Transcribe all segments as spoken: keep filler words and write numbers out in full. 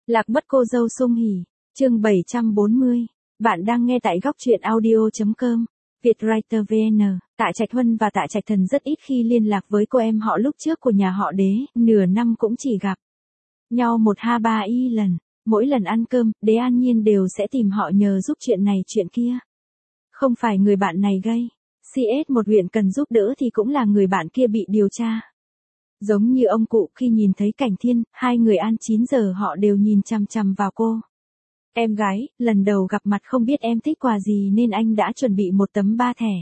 Lạc mất cô dâu sung hỉ, chương bảy trăm bốn mươi. Bạn đang nghe tại góc truyện audio chấm com. Vietwriter vê en. Tạ Trạch Huân và Tạ Trạch Thần rất ít khi liên lạc với cô em họ lúc trước của nhà họ Đế, nửa năm cũng chỉ gặp nhau một ha ba y lần. Mỗi lần ăn cơm, Đế An Nhiên đều sẽ tìm họ nhờ giúp chuyện này chuyện kia. Không phải người bạn này gây xê ét một huyện cần giúp đỡ thì cũng là người bạn kia bị điều tra. Giống như ông cụ khi nhìn thấy Cảnh Thiên, hai người ăn chín giờ họ đều nhìn chằm chằm vào cô. Em gái, lần đầu gặp mặt không biết em thích quà gì nên anh đã chuẩn bị một tấm ba thẻ.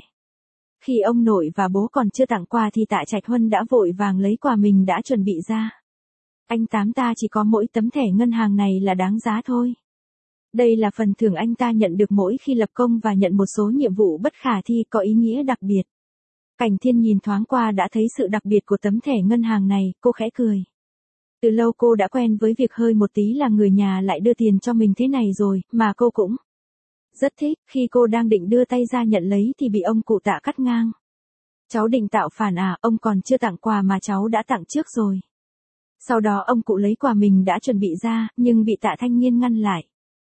Khi ông nội và bố còn chưa tặng quà thì Tạ Trạch Huân đã vội vàng lấy quà mình đã chuẩn bị ra. Anh Tám ta chỉ có mỗi tấm thẻ ngân hàng này là đáng giá thôi. Đây là phần thưởng anh ta nhận được mỗi khi lập công và nhận một số nhiệm vụ bất khả thi có ý nghĩa đặc biệt. Cảnh Thiên nhìn thoáng qua đã thấy sự đặc biệt của tấm thẻ ngân hàng này, cô khẽ cười. Từ lâu cô đã quen với việc hơi một tí là người nhà lại đưa tiền cho mình thế này rồi, mà cô cũng rất thích. Khi cô đang định đưa tay ra nhận lấy thì bị ông cụ Tạ cắt ngang. Cháu định tạo phản à, ông còn chưa tặng quà mà cháu đã tặng trước rồi. Sau đó ông cụ lấy quà mình đã chuẩn bị ra, nhưng bị Tạ Thanh Nghiên ngăn lại.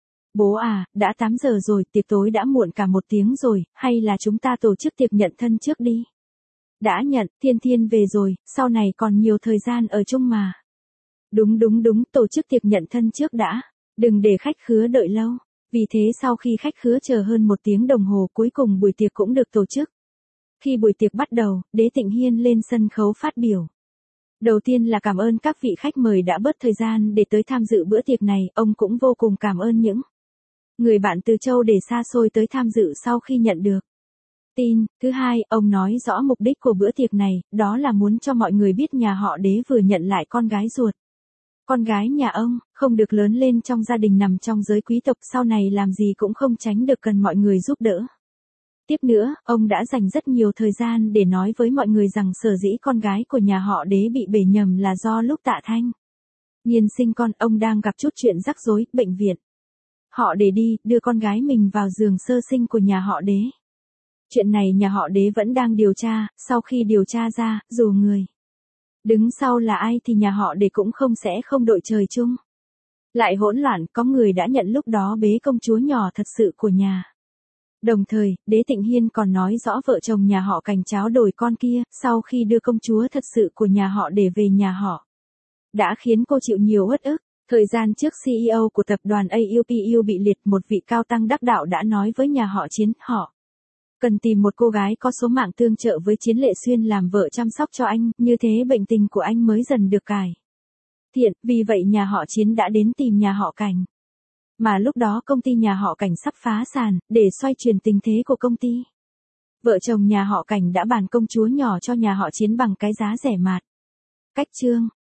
Bố à, đã tám giờ rồi, tiệc tối đã muộn cả một tiếng rồi, hay là chúng ta tổ chức tiệc nhận thân trước đi. Đã nhận, Thiên Thiên về rồi, sau này còn nhiều thời gian ở chung mà. Đúng đúng đúng, tổ chức tiệc nhận thân trước đã, đừng để khách khứa đợi lâu. Vì thế sau khi khách khứa chờ hơn một tiếng đồng hồ cuối cùng buổi tiệc cũng được tổ chức. Khi buổi tiệc bắt đầu, Đế Tịnh Hiên lên sân khấu phát biểu. Đầu tiên là cảm ơn các vị khách mời đã bớt thời gian để tới tham dự bữa tiệc này, ông cũng vô cùng cảm ơn những người bạn từ châu để xa xôi tới tham dự sau khi nhận được tin. Thứ hai, ông nói rõ mục đích của bữa tiệc này, đó là muốn cho mọi người biết nhà họ Đế vừa nhận lại con gái ruột. Con gái nhà ông, không được lớn lên trong gia đình nằm trong giới quý tộc, sau này làm gì cũng không tránh được cần mọi người giúp đỡ. Tiếp nữa, ông đã dành rất nhiều thời gian để nói với mọi người rằng sở dĩ con gái của nhà họ Đế bị bể nhầm là do lúc Tạ Thanh Nghiên sinh con, ông đang gặp chút chuyện rắc rối, bệnh viện. Họ để đi, đưa con gái mình vào giường sơ sinh của nhà họ Đế. Chuyện này nhà họ Đế vẫn đang điều tra, sau khi điều tra ra, dù người đứng sau là ai thì nhà họ Đế cũng không sẽ không đội trời chung. Lại hỗn loạn, có người đã nhận lúc đó bế công chúa nhỏ thật sự của nhà. Đồng thời, Đế Tịnh Hiên còn nói rõ vợ chồng nhà họ Cảnh tráo đổi con kia, sau khi đưa công chúa thật sự của nhà họ để về nhà họ. Đã khiến cô chịu nhiều uất ức. Thời gian trước xê e ô của tập đoàn a u pê u bị liệt, một vị cao tăng đắc đạo đã nói với nhà họ Chiến, họ cần tìm một cô gái có số mạng tương trợ với Chiến Lệ Xuyên làm vợ chăm sóc cho anh, như thế bệnh tình của anh mới dần được cải thiện, vì vậy nhà họ Chiến đã đến tìm nhà họ Cảnh. Mà lúc đó công ty nhà họ Cảnh sắp phá sản, để xoay chuyển tình thế của công ty. Vợ chồng nhà họ Cảnh đã bàn công chúa nhỏ cho nhà họ Chiến bằng cái giá rẻ mạt. Cách chương